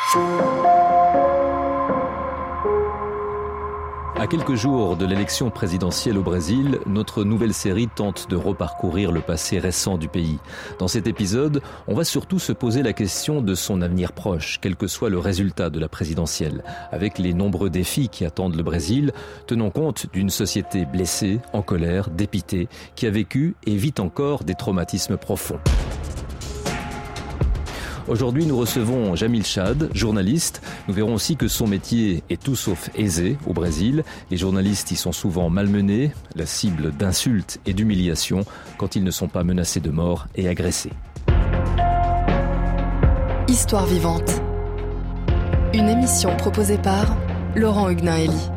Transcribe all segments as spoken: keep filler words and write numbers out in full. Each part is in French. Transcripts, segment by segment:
À quelques jours de l'élection présidentielle au Brésil, notre nouvelle série tente de reparcourir le passé récent du pays. Dans cet épisode, on va surtout se poser la question de son avenir proche, quel que soit le résultat de la présidentielle, avec les nombreux défis qui attendent le Brésil, tenant compte d'une société blessée, en colère, dépitée, qui a vécu et vit encore des traumatismes profonds. Aujourd'hui, nous recevons Jamil Chad, journaliste. Nous verrons aussi que son métier est tout sauf aisé au Brésil. Les journalistes y sont souvent malmenés, la cible d'insultes et d'humiliations quand ils ne sont pas menacés de mort et agressés. Histoire vivante. Une émission proposée par Laurent Huguenin-Elie.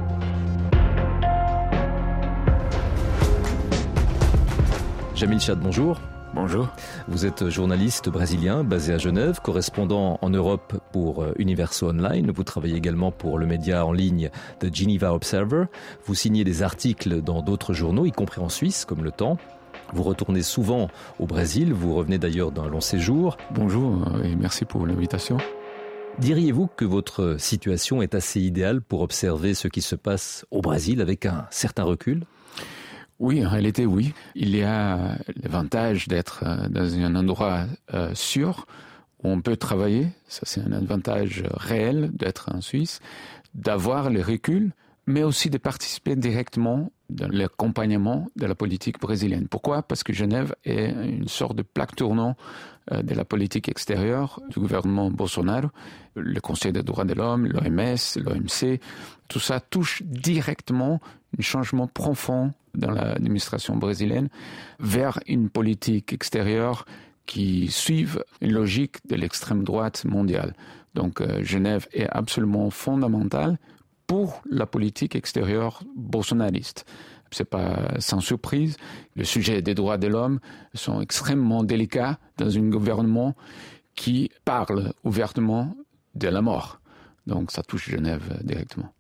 Jamil Chad, bonjour. Bonjour. Vous êtes journaliste brésilien basé à Genève, correspondant en Europe pour Universo Online. Vous travaillez également pour le média en ligne The Geneva Observer. Vous signez des articles dans d'autres journaux, y compris en Suisse, comme Le Temps. Vous retournez souvent au Brésil. Vous revenez d'ailleurs d'un long séjour. Bonjour et merci pour l'invitation. Diriez-vous que votre situation est assez idéale pour observer ce qui se passe au Brésil avec un certain recul ? Oui, en réalité, oui. Il y a l'avantage d'être dans un endroit euh, sûr où on peut travailler. Ça, c'est un avantage réel d'être en Suisse, d'avoir le recul, mais aussi de participer directement dans l'accompagnement de la politique brésilienne. Pourquoi ? Parce que Genève est une sorte de plaque tournant euh, de la politique extérieure du gouvernement Bolsonaro. Le Conseil des droits de l'homme, l'O M S, l'O M C, tout ça touche directement un changement profond dans l'administration brésilienne vers une politique extérieure qui suive une logique de l'extrême droite mondiale. Donc euh, Genève est absolument fondamentale pour la politique extérieure bolsonariste. C'est pas sans surprise. Le sujet des droits de l'homme sont extrêmement délicats dans un gouvernement qui parle ouvertement de la mort. Donc ça touche Genève directement.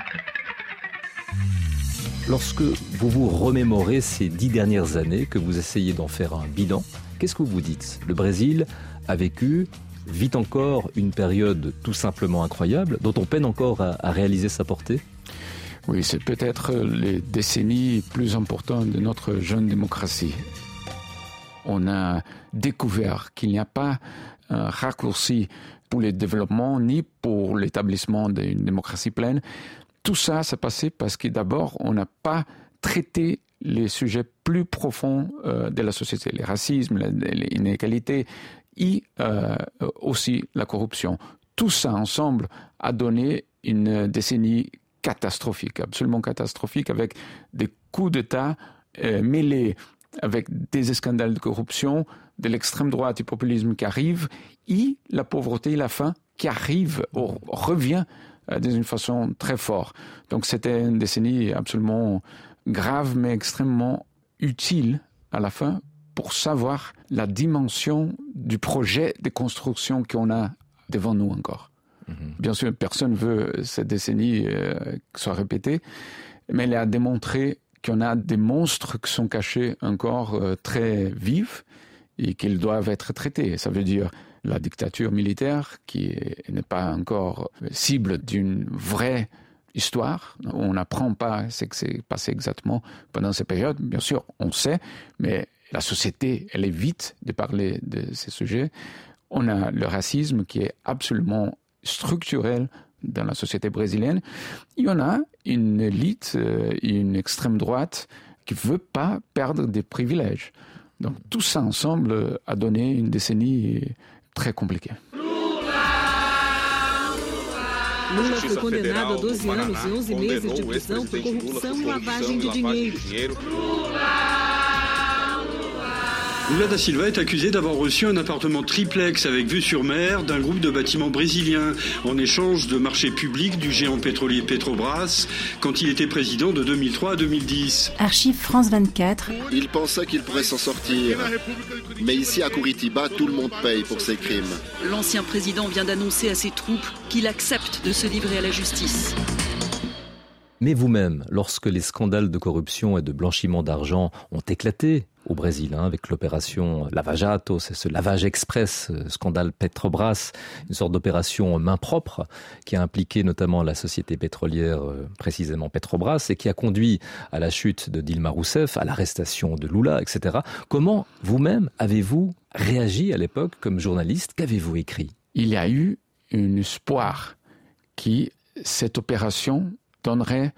Lorsque vous vous remémorez ces dix dernières années, que vous essayez d'en faire un bilan, qu'est-ce que vous vous dites ? Le Brésil a vécu, vit encore une période tout simplement incroyable, dont on peine encore à, à réaliser sa portée ? Oui, c'est peut-être les décennies plus importantes de notre jeune démocratie. On a découvert qu'il n'y a pas un raccourci pour le développement ni pour l'établissement d'une démocratie pleine. Tout ça s'est passé parce que d'abord, on n'a pas traité les sujets plus profonds euh, de la société, le racisme, l'inégalité et euh, aussi la corruption. Tout ça ensemble a donné une décennie catastrophique, absolument catastrophique, avec des coups d'État euh, mêlés avec des scandales de corruption, de l'extrême droite et du populisme qui arrivent, et la pauvreté et la faim qui arrivent, ou revient d'une façon très forte. Donc c'était une décennie absolument grave, mais extrêmement utile à la fin pour savoir la dimension du projet de construction qu'on a devant nous encore. Mm-hmm. Bien sûr, personne ne veut cette décennie euh, soit répétée, mais elle a démontré qu'on a des monstres qui sont cachés encore euh, très vifs et qu'ils doivent être traités. Ça veut dire la dictature militaire, qui n'est pas encore cible d'une vraie histoire. On n'apprend pas ce qui s'est passé exactement pendant ces périodes. Bien sûr, on sait, mais la société, elle évite de parler de ces sujets. On a le racisme qui est absolument structurel dans la société brésilienne. Il y en a une élite, une extrême droite qui ne veut pas perdre des privilèges. Donc tout ça ensemble a donné une décennie très compliqué. Lula foi condenado a doze anos e onze meses de prisão por corrupção e lavagem de dinheiro. Lula da Silva est accusé d'avoir reçu un appartement triplex avec vue sur mer d'un groupe de bâtiments brésiliens en échange de marchés publics du géant pétrolier Petrobras quand il était président de deux mille trois à deux mille dix. Archive France vingt-quatre. Il pensait qu'il pourrait s'en sortir. Mais ici à Curitiba, tout le monde paye pour ses crimes. L'ancien président vient d'annoncer à ses troupes qu'il accepte de se livrer à la justice. Mais vous-même, lorsque les scandales de corruption et de blanchiment d'argent ont éclaté au Brésil, hein, avec l'opération Lava Jato, c'est ce lavage express, ce scandale Petrobras, une sorte d'opération main propre qui a impliqué notamment la société pétrolière, euh, précisément Petrobras, et qui a conduit à la chute de Dilma Rousseff, à l'arrestation de Lula, et cetera. Comment vous-même avez-vous réagi à l'époque comme journaliste? Qu'avez-vous écrit? Il y a eu un espoir que cette opération donnerait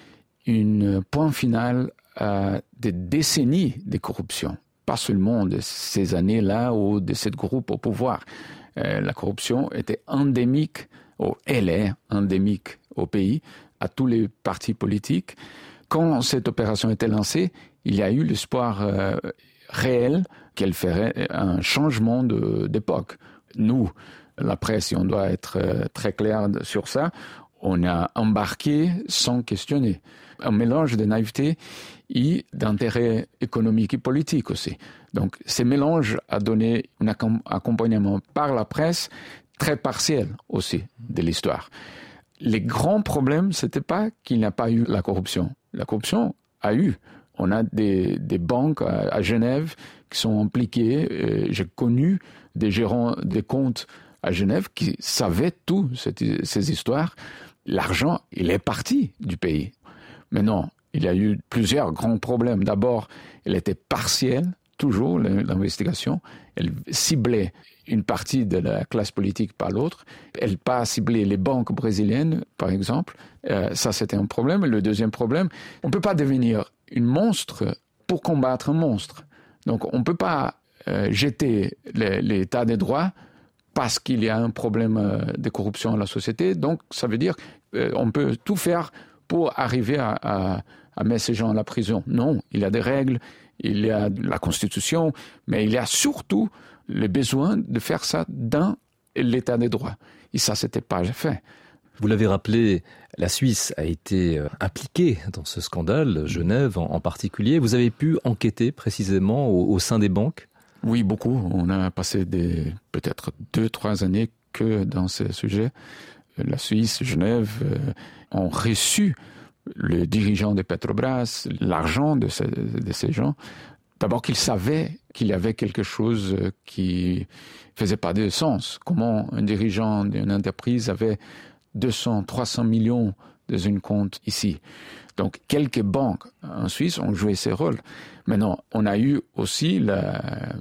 un point final à des décennies de corruption, pas seulement de ces années-là ou de ce groupe au pouvoir. Euh, la corruption était endémique, ou elle est endémique au pays, à tous les partis politiques. Quand cette opération était lancée, il y a eu l'espoir euh, réel qu'elle ferait un changement de, d'époque. Nous, la presse, si on doit être euh, très clair sur ça, on a embarqué sans questionner. Un mélange de naïveté et d'intérêt économique et politique aussi. Donc, ce mélange a donné un accompagnement par la presse très partiel aussi de l'histoire. Les grands problèmes, c'était pas qu'il n'y a pas eu la corruption. La corruption a eu. On a des, des banques à, à Genève qui sont impliquées. J'ai connu des gérants des comptes à Genève qui savaient tout cette, ces histoires. L'argent, il est parti du pays. Mais non, il y a eu plusieurs grands problèmes. D'abord, elle était partielle, toujours, l'investigation. Elle ciblait une partie de la classe politique par l'autre. Elle n'a pas ciblé les banques brésiliennes, par exemple. Euh, ça, c'était un problème. Et le deuxième problème, on ne peut pas devenir une monstre pour combattre un monstre. Donc, on ne peut pas euh, jeter l'état des droits parce qu'il y a un problème de corruption dans la société. Donc, ça veut dire qu'on peut tout faire pour arriver à, à, à mettre ces gens à la prison. Non, il y a des règles, il y a la Constitution, mais il y a surtout le besoin de faire ça dans l'état des droits. Et ça, c'était pas fait. Vous l'avez rappelé, la Suisse a été impliquée dans ce scandale, Genève en particulier. Vous avez pu enquêter précisément au, au sein des banques? Oui, beaucoup. On a passé des, peut-être deux, trois années que dans ce sujet. La Suisse, Genève, euh, ont reçu le dirigeant de Petrobras, l'argent de, ce, de ces gens. D'abord qu'ils savaient qu'il y avait quelque chose qui faisait pas de sens. Comment un dirigeant d'une entreprise avait deux cents, trois cents millions dans un compte ici. Donc, quelques banques en Suisse ont joué ces rôles. Maintenant, on a eu aussi la,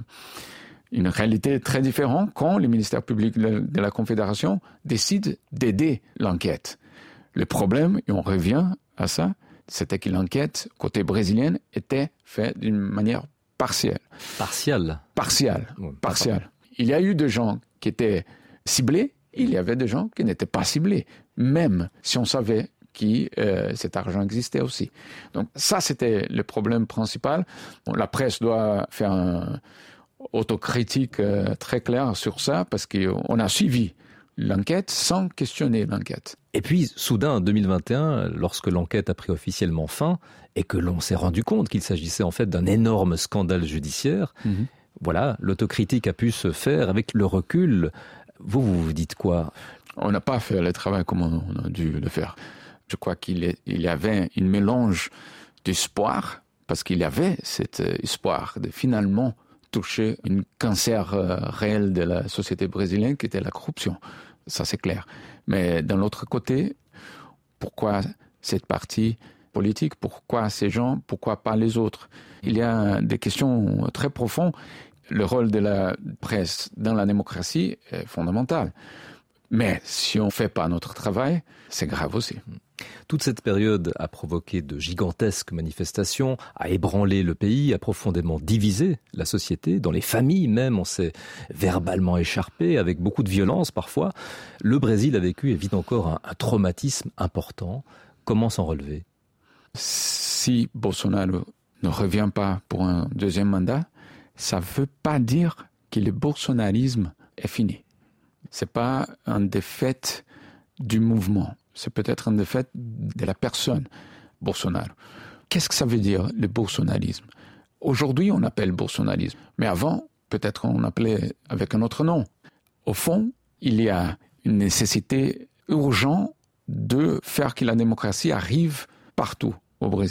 une réalité très différente quand le ministère public de la Confédération décide d'aider l'enquête. Le problème, et on revient à ça, c'était que l'enquête, côté brésilien, était faite d'une manière partielle. Partielle Partielle. Oui, partielle. Il y a eu des gens qui étaient ciblés, il y avait des gens qui n'étaient pas ciblés, même si on savait que euh, cet argent existait aussi. Donc ça, c'était le problème principal. Bon, la presse doit faire une autocritique euh, très claire sur ça, parce qu'on a suivi l'enquête sans questionner l'enquête. Et puis, soudain, en deux mille vingt et un, lorsque l'enquête a pris officiellement fin, et que l'on s'est rendu compte qu'il s'agissait en fait d'un énorme scandale judiciaire, mm-hmm. voilà, l'autocritique a pu se faire avec le recul. Vous, vous vous dites quoi? On n'a pas fait le travail comme on a dû le faire. Je crois qu'il y avait un mélange d'espoir, parce qu'il y avait cet espoir de finalement toucher un cancer réel de la société brésilienne qui était la corruption. Ça, c'est clair. Mais d'un autre côté, pourquoi cette partie politique? Pourquoi ces gens? Pourquoi pas les autres? Il y a des questions très profondes. Le rôle de la presse dans la démocratie est fondamental. Mais si on ne fait pas notre travail, c'est grave aussi. Toute cette période a provoqué de gigantesques manifestations, a ébranlé le pays, a profondément divisé la société. Dans les familles même, on s'est verbalement écharpé, avec beaucoup de violence parfois. Le Brésil a vécu et vit encore un, un traumatisme important. Comment s'en relever? Si Bolsonaro ne revient pas pour un deuxième mandat, ça ne veut pas dire que le bolsonarisme est fini. Ce n'est pas une défaite du mouvement. C'est peut-être une défaite de la personne, Bolsonaro. Qu'est-ce que ça veut dire, le bolsonarisme? Aujourd'hui, on appelle bolsonarisme. Mais avant, peut-être on appelait avec un autre nom. Au fond, il y a une nécessité urgente de faire que la démocratie arrive partout au Brésil.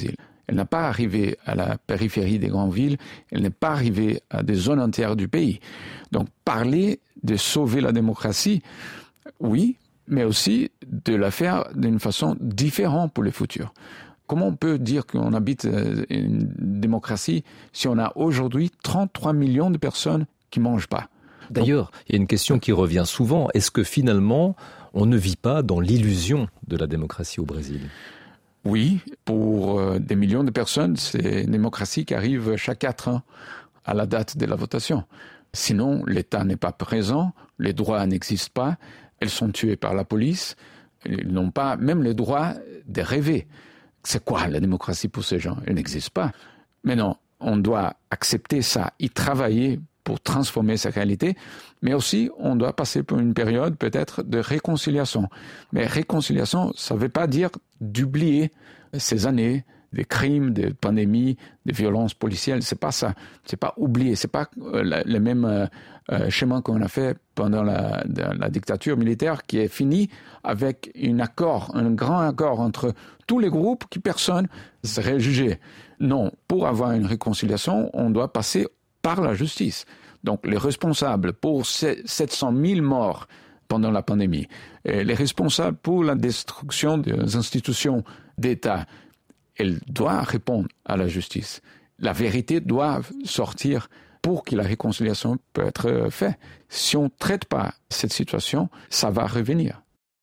Elle n'a pas arrivé à la périphérie des grandes villes, elle n'est pas arrivée à des zones entières du pays. Donc parler de sauver la démocratie, oui, mais aussi de la faire d'une façon différente pour le futur. Comment on peut dire qu'on habite une démocratie si on a aujourd'hui trente-trois millions de personnes qui ne mangent pas? D'ailleurs, il y a une question qui revient souvent. Est-ce que finalement, on ne vit pas dans l'illusion de la démocratie au Brésil? Oui, pour euh, des millions de personnes, c'est une démocratie qui arrive chaque quatre ans à la date de la votation. Sinon, l'État n'est pas présent, les droits n'existent pas, elles sont tuées par la police, ils n'ont pas même le droit de rêver. C'est quoi la démocratie pour ces gens? Elle n'existe pas. Mais non, on doit accepter ça, y travailler pour transformer sa réalité, mais aussi on doit passer par une période peut-être de réconciliation. Mais réconciliation, ça ne veut pas dire d'oublier ces années de crimes, de pandémies, de violences policières. C'est pas ça. C'est pas oublier. C'est pas euh, le même euh, euh, chemin qu'on a fait pendant la, la dictature militaire qui est fini avec un accord, un grand accord entre tous les groupes qui personne ne serait jugé. Non, pour avoir une réconciliation, on doit passer par la justice. Donc les responsables pour sept cent mille morts pendant la pandémie, et les responsables pour la destruction des institutions d'État, elle doit répondre à la justice. La vérité doit sortir pour que la réconciliation peut être faite. Si on ne traite pas cette situation, ça va revenir.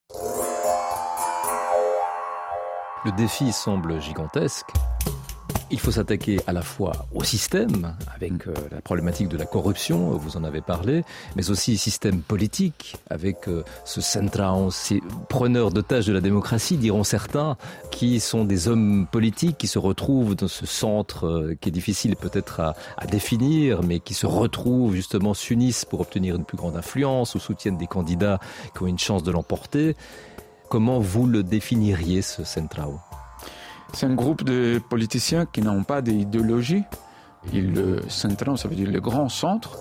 Le défi semble gigantesque. Il faut s'attaquer à la fois au système, avec euh, la problématique de la corruption, vous en avez parlé, mais aussi au système politique, avec euh, ce centrão, ces preneurs d'otages de la démocratie, diront certains, qui sont des hommes politiques qui se retrouvent dans ce centre euh, qui est difficile peut-être à, à définir, mais qui se retrouvent justement, s'unissent pour obtenir une plus grande influence ou soutiennent des candidats qui ont une chance de l'emporter. Comment vous le définiriez, ce centrão ? C'est un groupe de politiciens qui n'ont pas d'idéologie. Le centrão, ça veut dire le grand centre.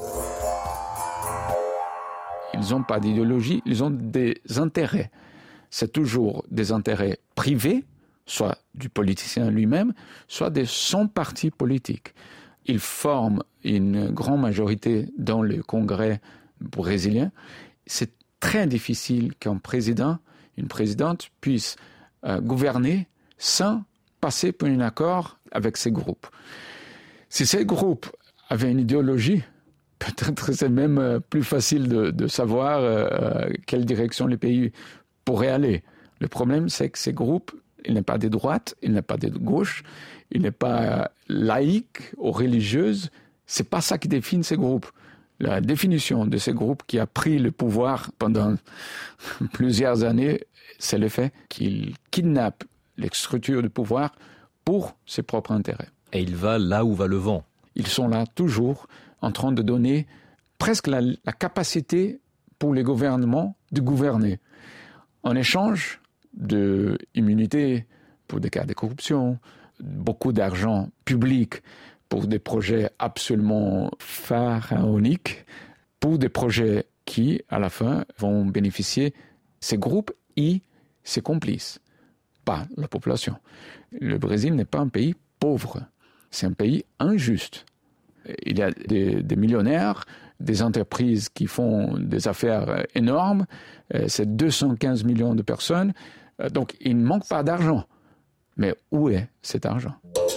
Ils n'ont pas d'idéologie, ils ont des intérêts. C'est toujours des intérêts privés, soit du politicien lui-même, soit de son parti politique. Ils forment une grande majorité dans le Congrès brésilien. C'est très difficile qu'un président, une présidente puisse euh, gouverner sans passer pour un accord avec ces groupes. Si ces groupes avaient une idéologie, peut-être c'est même plus facile de, de savoir euh, quelle direction le pays pourrait aller. Le problème, c'est que ces groupes, ils n'est pas de droite, ils n'est pas de gauche, il n'est pas laïque ou religieuse. C'est pas ça qui définit ces groupes. La définition de ces groupes qui a pris le pouvoir pendant plusieurs années, c'est le fait qu'ils kidnappent les structures de pouvoir pour ses propres intérêts. Et il va là où va le vent. Ils sont là toujours en train de donner presque la, la capacité pour les gouvernements de gouverner. En échange d'immunité pour des cas de corruption, beaucoup d'argent public pour des projets absolument pharaoniques, pour des projets qui, à la fin, vont bénéficier ces groupes et ses complices. Pas la population. Le Brésil n'est pas un pays pauvre, c'est un pays injuste. Il y a des, des millionnaires, des entreprises qui font des affaires énormes, c'est deux cent quinze millions de personnes, donc il ne manque pas d'argent. Mais où est cet argent ?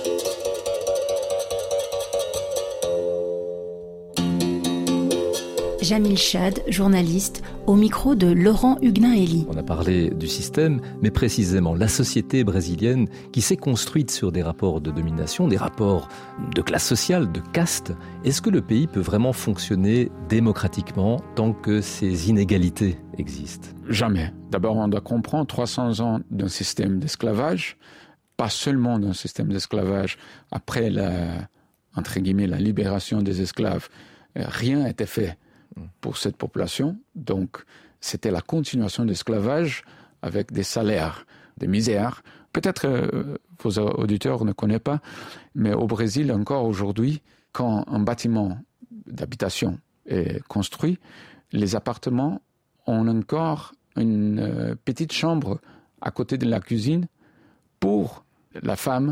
Jamil Chad, journaliste, au micro de Laurent Huguenin-Elie. On a parlé du système, mais précisément la société brésilienne qui s'est construite sur des rapports de domination, des rapports de classe sociale, de caste. Est-ce que le pays peut vraiment fonctionner démocratiquement tant que ces inégalités existent ? Jamais. D'abord, on doit comprendre trois cents ans d'un système d'esclavage, pas seulement d'un système d'esclavage après la, entre guillemets, la libération des esclaves. Rien n'a été fait pour cette population. Donc, c'était la continuation de l'esclavage avec des salaires, des misères. Peut-être euh, vos auditeurs ne connaissent pas, mais au Brésil, encore aujourd'hui, quand un bâtiment d'habitation est construit, les appartements ont encore une euh, petite chambre à côté de la cuisine pour la femme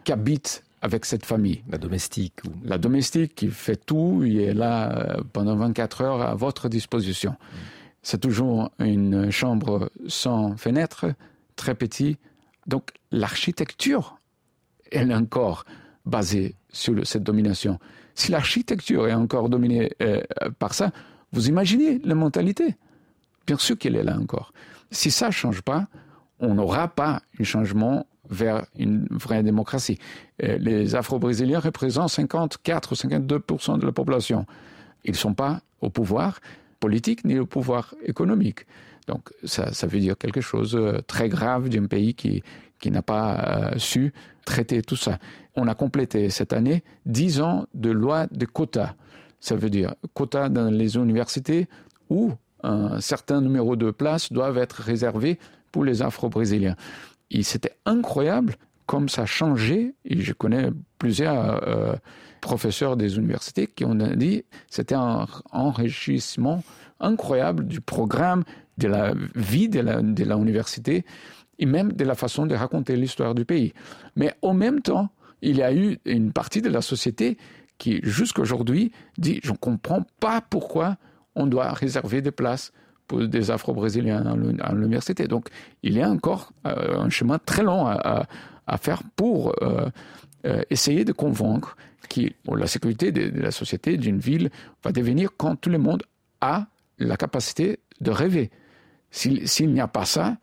qu'habite avec cette famille. La domestique. Ou... La domestique qui fait tout, il est là pendant vingt-quatre heures à votre disposition. Mmh. C'est toujours une chambre sans fenêtre, très petite. Donc l'architecture, elle est encore basée sur cette domination. Si l'architecture est encore dominée euh, par ça, vous imaginez la mentalité. Bien sûr qu'elle est là encore. Si ça ne change pas, on n'aura pas un changement vers une vraie démocratie. Euh, les Afro-Brésiliens représentent cinquante-quatre ou cinquante-deux pour cent de la population. Ils ne sont pas au pouvoir politique ni au pouvoir économique. Donc ça, ça veut dire quelque chose de très grave d'un pays qui, qui n'a pas euh, su traiter tout ça. On a complété cette année dix ans de loi de quotas. Ça veut dire quotas dans les universités où un certain numéro de places doivent être réservées pour les Afro-Brésiliens. Et c'était incroyable comme ça a changé. Et je connais plusieurs euh, professeurs des universités qui ont dit que c'était un enrichissement incroyable du programme, de la vie de la, de l'université et même de la façon de raconter l'histoire du pays. Mais en même temps, il y a eu une partie de la société qui, jusqu'à aujourd'hui, dit « je ne comprends pas pourquoi on doit réserver des places pour des Afro-Brésiliens à l'université ». Donc, il y a encore euh, un chemin très long à, à, à faire pour euh, euh, essayer de convaincre que la sécurité de, de la société, d'une ville, va devenir quand tout le monde a la capacité de rêver. S'il, s'il n'y a pas ça,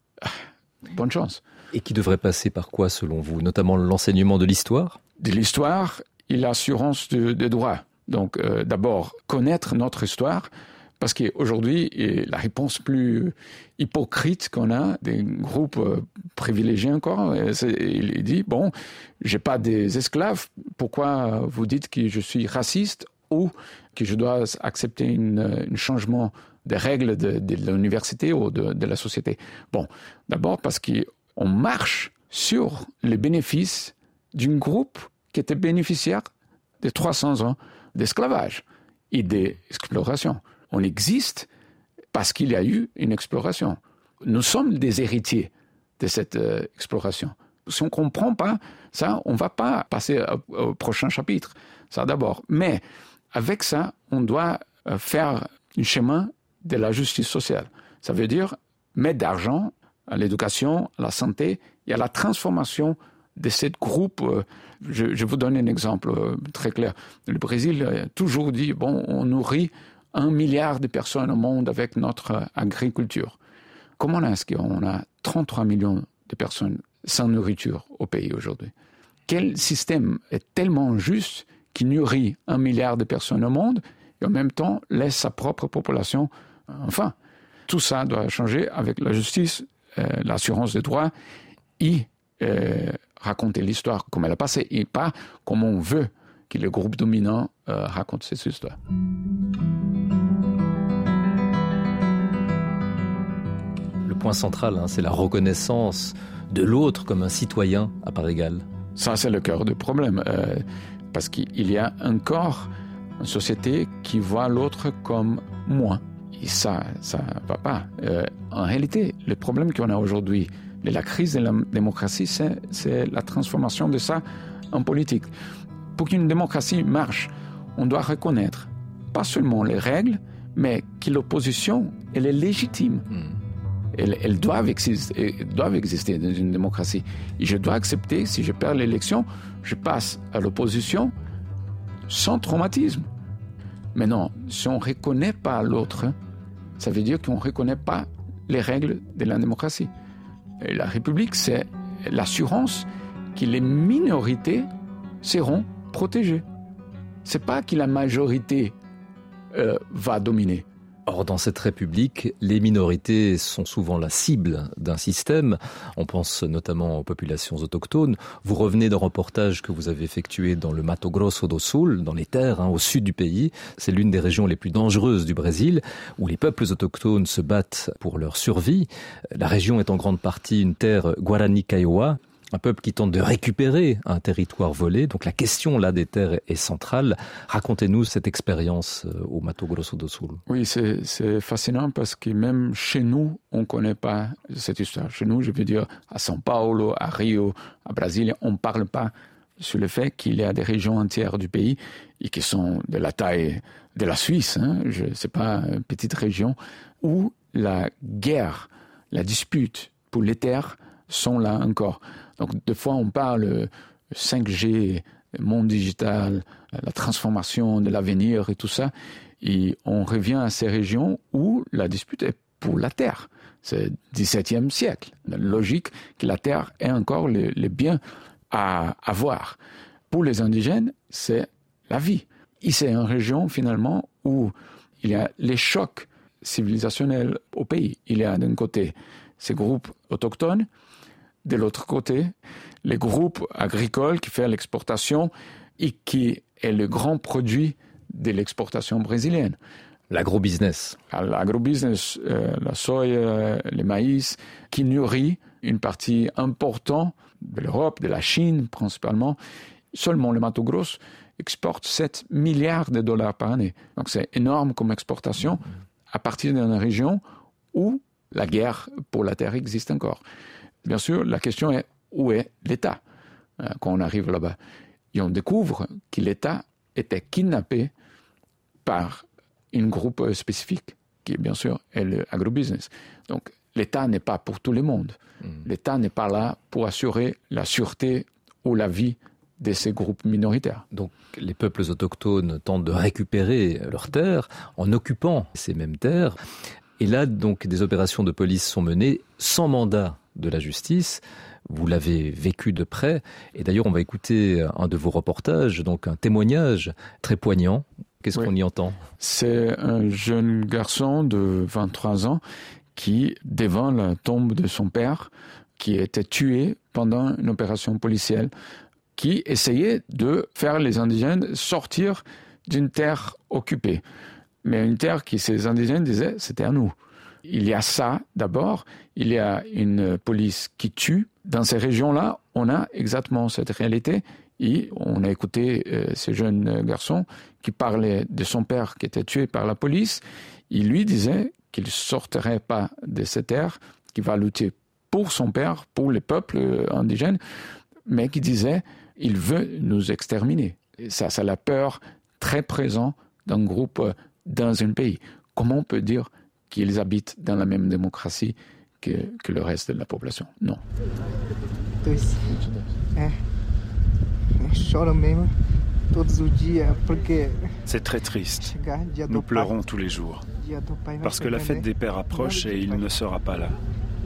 bonne chance. Et qui devrait passer par quoi, selon vous ? Notamment l'enseignement de l'histoire ? De l'histoire et l'assurance de, de droits. Donc, euh, d'abord, connaître notre histoire, parce qu'aujourd'hui, la réponse plus hypocrite qu'on a, des groupes euh, privilégiés encore, c'est, il dit, bon, j'ai pas des esclaves, pourquoi vous dites que je suis raciste ou que je dois accepter un changement des règles de, de l'université ou de, de la société? Bon, d'abord parce qu'on marche sur les bénéfices d'un groupe qui était bénéficiaire de trois cents ans d'esclavage et d'exploration. On existe parce qu'il y a eu une exploration. Nous sommes des héritiers de cette euh, exploration. Si on ne comprend pas ça, on ne va pas passer au, au prochain chapitre. Ça d'abord. Mais avec ça, on doit euh, faire un chemin de la justice sociale. Ça veut dire mettre d'argent à l'éducation, à la santé et à la transformation de ce groupe. Je, je vous donne un exemple très clair. Le Brésil a toujours dit, bon, on nourrit un milliard de personnes au monde avec notre agriculture. Comment est-ce qu'on a trente-trois millions de personnes sans nourriture au pays aujourd'hui? Quel système est tellement juste qui nourrit un milliard de personnes au monde et en même temps laisse sa propre population? Enfin, tout ça doit changer avec la justice, euh, l'assurance des droits et euh, raconter l'histoire comme elle a passé et pas comme on veut que le groupe dominant euh, raconte cette histoire. Le point central, hein, c'est la reconnaissance de l'autre comme un citoyen à part égale. Ça, c'est le cœur du problème, euh, parce qu'il y a encore une société qui voit l'autre comme moi. Et ça, ça ne va pas. Euh, en réalité, le problème qu'on a aujourd'hui, de la crise de la démocratie, c'est, c'est la transformation de ça en politique. Pour qu'une démocratie marche, on doit reconnaître pas seulement les règles, mais que l'opposition, elle est légitime. Mm. Elles, elles doivent, exister, elles doivent exister dans une démocratie. Et je dois accepter, si je perds l'élection, je passe à l'opposition sans traumatisme. Mais non, si on ne reconnaît pas l'autre, ça veut dire qu'on ne reconnaît pas les règles de la démocratie. Et la République, c'est l'assurance que les minorités seront protégées. Ce n'est pas que la majorité euh, va dominer. Or, dans cette République, les minorités sont souvent la cible d'un système. On pense notamment aux populations autochtones. Vous revenez d'un reportage que vous avez effectué dans le Mato Grosso do Sul, dans les terres, hein, au sud du pays. C'est l'une des régions les plus dangereuses du Brésil, où les peuples autochtones se battent pour leur survie. La région est en grande partie une terre Guarani Kaiowá. Un peuple qui tente de récupérer un territoire volé. Donc la question là des terres est centrale. Racontez-nous cette expérience au Mato Grosso do Sul. Oui, c'est, c'est fascinant parce que même chez nous, on ne connaît pas cette histoire. Chez nous, je veux dire, à São Paulo, à Rio, à Brasilia, on ne parle pas sur le fait qu'il y a des régions entières du pays et qui sont de la taille de la Suisse, hein, je sais pas, une petite région, où la guerre, la dispute pour les terres sont là encore. Donc, des fois, on parle cinq G, monde digital, la transformation de l'avenir et tout ça, et on revient à ces régions où la dispute est pour la terre. C'est le dix-septième siècle. Logique que la terre ait encore les, les biens à avoir. Pour les indigènes, c'est la vie. Et c'est une région, finalement, où il y a les chocs civilisationnels au pays. Il y a d'un côté ces groupes autochtones, de l'autre côté, les groupes agricoles qui font l'exportation et qui est le grand produit de l'exportation brésilienne. L'agrobusiness. L'agrobusiness, euh, la soja, le maïs, qui nourrit une partie importante de l'Europe, de la Chine principalement. Seulement le Mato Grosso exporte sept milliards de dollars par année. Donc c'est énorme comme exportation à partir d'une région où la guerre pour la terre existe encore. Bien sûr, la question est où est l'État quand on arrive là-bas. Et on découvre que l'État était kidnappé par un groupe spécifique, qui bien sûr est l'agrobusiness. Donc l'État n'est pas pour tout le monde. Mmh. L'État n'est pas là pour assurer la sûreté ou la vie de ces groupes minoritaires. Donc les peuples autochtones tentent de récupérer leurs terres en occupant ces mêmes terres. Et là, donc, des opérations de police sont menées sans mandat de la justice. Vous l'avez vécu de près. Et d'ailleurs, on va écouter un de vos reportages, donc un témoignage très poignant. Qu'est-ce oui. qu'on y entend ? C'est un jeune garçon de vingt-trois ans qui, devant la tombe de son père, qui était tué pendant une opération policière, qui essayait de faire les indigènes sortir d'une terre occupée. Mais une terre qui, ces indigènes disaient, c'était à nous. Il y a ça, d'abord. Il y a une police qui tue. Dans ces régions-là, on a exactement cette réalité. Et on a écouté euh, ce jeune garçon qui parlait de son père qui était tué par la police. Il lui disait qu'il ne sortirait pas de cette terre, qu'il va lutter pour son père, pour les peuples indigènes, mais qui disait il veut nous exterminer. Et ça, c'est la peur très présente d'un groupe dans un pays. Comment on peut dire qu'ils habitent dans la même démocratie que, que le reste de la population? Non. C'est très triste. Nous pleurons tous les jours. Parce que la fête des pères approche et il ne sera pas là.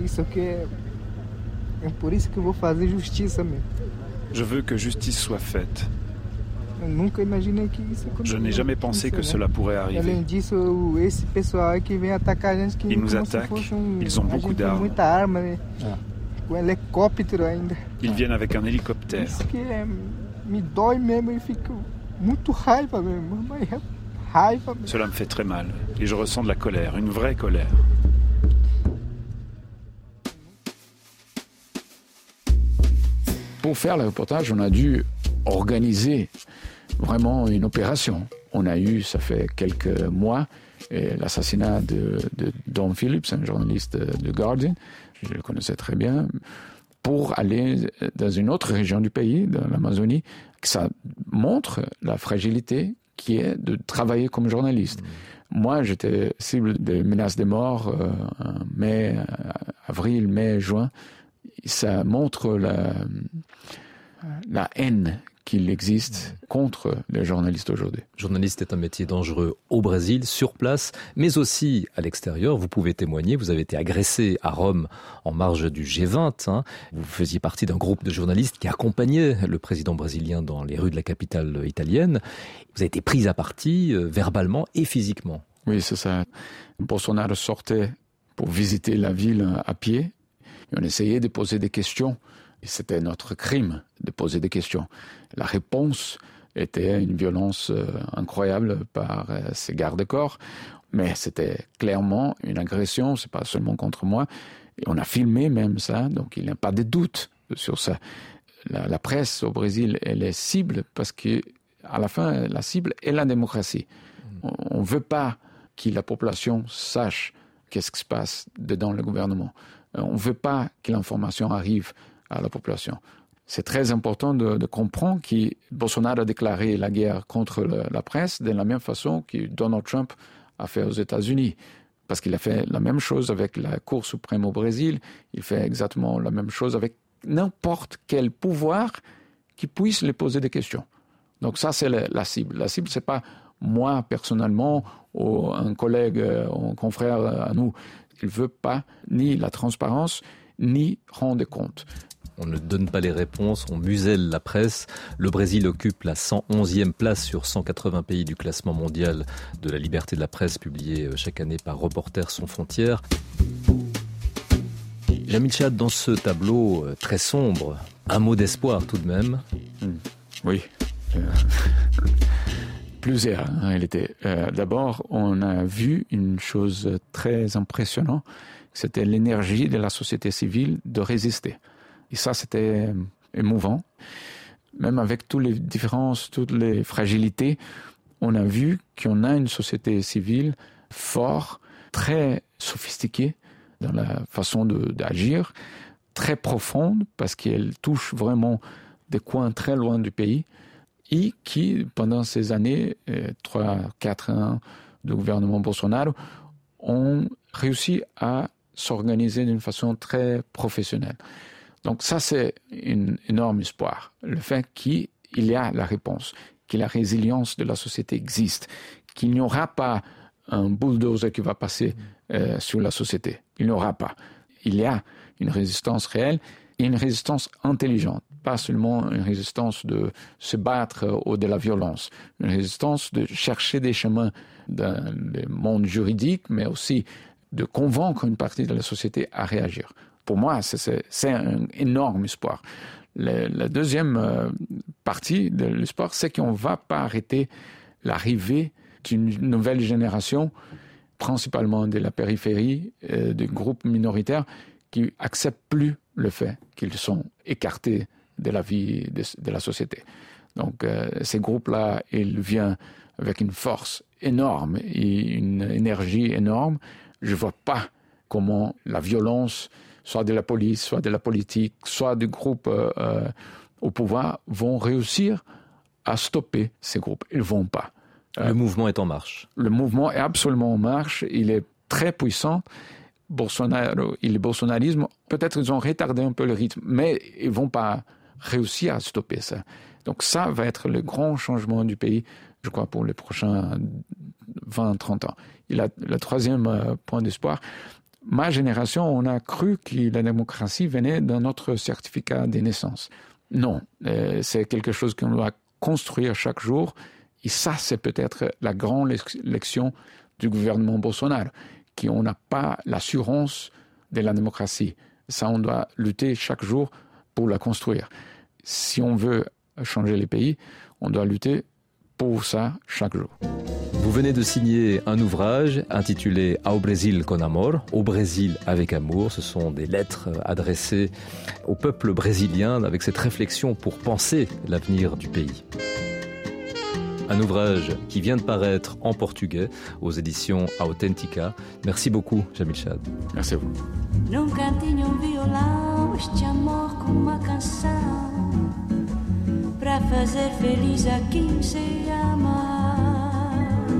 Je veux que justice soit faite. Je n'ai jamais pensé que cela pourrait arriver. Ils nous attaquent, ils ont beaucoup d'armes. Ils viennent avec un hélicoptère. Cela me fait très mal et je ressens de la colère, une vraie colère. Pour faire le reportage, on a dû organiser vraiment une opération. On a eu, ça fait quelques mois, l'assassinat de, de Don Phillips, un journaliste de Guardian, je le connaissais très bien, pour aller dans une autre région du pays, dans l'Amazonie. Ça montre la fragilité qui est de travailler comme journaliste. Mmh. Moi, j'étais cible de menaces de mort euh, en mai, avril, mai, juin. Ça montre la, la haine qu'il existe contre les journalistes aujourd'hui. Journaliste est un métier dangereux au Brésil, sur place, mais aussi à l'extérieur. Vous pouvez témoigner, vous avez été agressé à Rome en marge du G vingt. Hein. Vous faisiez partie d'un groupe de journalistes qui accompagnait le président brésilien dans les rues de la capitale italienne. Vous avez été pris à partie, euh, verbalement et physiquement. Oui, c'est ça. Bolsonaro sortait pour visiter la ville à pied. Et on essayait de poser des questions. Et c'était notre crime de poser des questions. La réponse était une violence euh, incroyable par euh, ces gardes-corps, mais c'était clairement une agression, c'est pas seulement contre moi. Et on a filmé même ça, donc il n'y a pas de doute sur ça. La, la presse au Brésil, elle est cible parce que, à la fin, la cible est la démocratie. On ne veut pas que la population sache qu'est-ce qui se passe dedans le gouvernement. On ne veut pas que l'information arrive à la population. C'est très important de, de comprendre que Bolsonaro a déclaré la guerre contre le, la presse de la même façon que Donald Trump a fait aux États-Unis. Parce qu'il a fait la même chose avec la Cour suprême au Brésil, il fait exactement la même chose avec n'importe quel pouvoir qui puisse lui poser des questions. Donc ça, c'est la, la cible. La cible, ce n'est pas moi personnellement ou un collègue, un confrère à nous. Il ne veut pas ni la transparence, ni rendre compte. On ne donne pas les réponses, on muselle la presse. Le Brésil occupe la cent onzième place sur cent quatre-vingts pays du classement mondial de la liberté de la presse publié chaque année par Reporters sans frontières. Jamil Chad, dans ce tableau très sombre, un mot d'espoir tout de même. Oui. Euh, plusieurs en réalité. Euh, d'abord, on a vu une chose très impressionnante, c'était l'énergie de la société civile de résister. Et ça, c'était émouvant. Même avec toutes les différences, toutes les fragilités, on a vu qu'on a une société civile forte, très sophistiquée dans la façon de, d'agir, très profonde, parce qu'elle touche vraiment des coins très loin du pays, et qui, pendant ces années, trois, quatre ans du gouvernement Bolsonaro, ont réussi à s'organiser d'une façon très professionnelle. Donc ça, c'est un énorme espoir. Le fait qu'il y a la réponse, que la résilience de la société existe, qu'il n'y aura pas un bulldozer qui va passer euh, sur la société. Il n'y aura pas. Il y a une résistance réelle et une résistance intelligente. Pas seulement une résistance de se battre ou de la violence. Une résistance de chercher des chemins dans le monde juridique, mais aussi de convaincre une partie de la société à réagir. Pour moi, c'est, c'est, c'est un énorme espoir. Le, la deuxième euh, partie de l'espoir, c'est qu'on ne va pas arrêter l'arrivée d'une nouvelle génération, principalement de la périphérie, euh, des groupes minoritaires, qui n'acceptent plus le fait qu'ils sont écartés de la vie de, de la société. Donc, euh, ces groupes-là, ils viennent avec une force énorme et une énergie énorme. Je ne vois pas comment la violence, soit de la police, soit de la politique, soit des groupes euh, euh, au pouvoir, vont réussir à stopper ces groupes. Ils ne vont pas. Le euh, mouvement est en marche. Le mouvement est absolument en marche. Il est très puissant. Bolsonaro et le bolsonarisme, peut-être ils ont retardé un peu le rythme, mais ils ne vont pas réussir à stopper ça. Donc ça va être le grand changement du pays, je crois, pour les prochains vingt à trente ans. Et la, le troisième euh, point d'espoir, ma génération, on a cru que la démocratie venait dans notre certificat de naissance. Non, euh, c'est quelque chose qu'on doit construire chaque jour. Et ça, c'est peut-être la grande leçon du gouvernement Bolsonaro, qu'on n'a pas l'assurance de la démocratie. Ça, on doit lutter chaque jour pour la construire. Si on veut changer les pays, on doit lutter pour ça chaque jour. Vous venez de signer un ouvrage intitulé Ao Brasil con Amor, au Brésil avec amour. Ce sont des lettres adressées au peuple brésilien avec cette réflexion pour penser l'avenir du pays. Un ouvrage qui vient de paraître en portugais aux éditions Authentica. Merci beaucoup, Jamil Chad. Merci à vous. Num cantinho um violão, este amor como uma canção, para fazer feliz a quem se ama.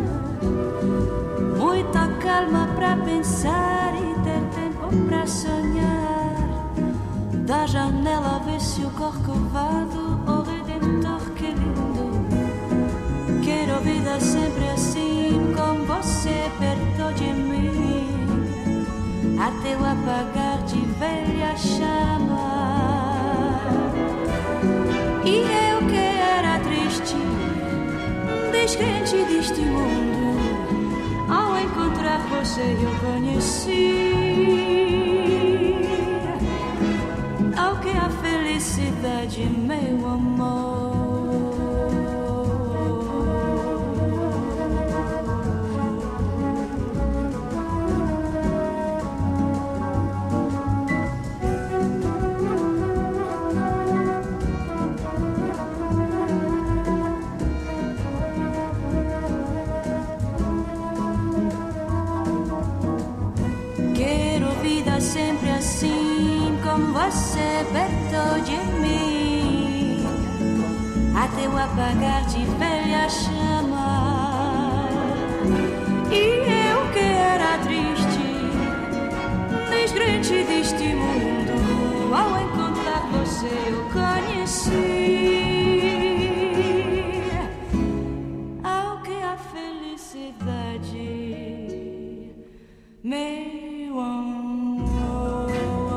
Muita calma para pensar e ter tempo para sonhar. Da janela vê-se o corcovado, o redentor que lindo. Quero vida sempre assim, com você perto de mim, até o apagar de velha chama. E eu que era triste, descrente deste mundo, ao encontrar você eu conheci ao que a felicidade, meu amor. você perto de mim, até o apagar de velha chama. E eu que era triste, descrente deste mundo, ao encontrar você eu conheci. Ao que a felicidade meu amor.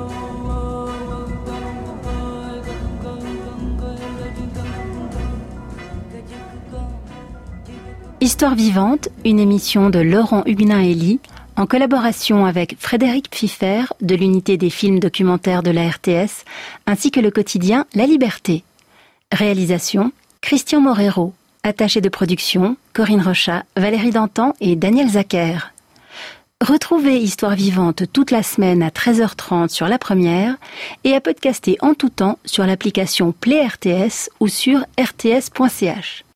Histoire vivante, une émission de Laurent Huguenin-Elie, en collaboration avec Frédéric Pfiffer de l'unité des films documentaires de la R T S, ainsi que le quotidien La Liberté. Réalisation, Christian Morero. Attaché de production, Corinne Rochat, Valérie Dantan et Daniel Zacher. Retrouvez Histoire vivante toute la semaine à treize heures trente sur La Première et à podcaster en tout temps sur l'application Play R T S ou sur r t s point c h.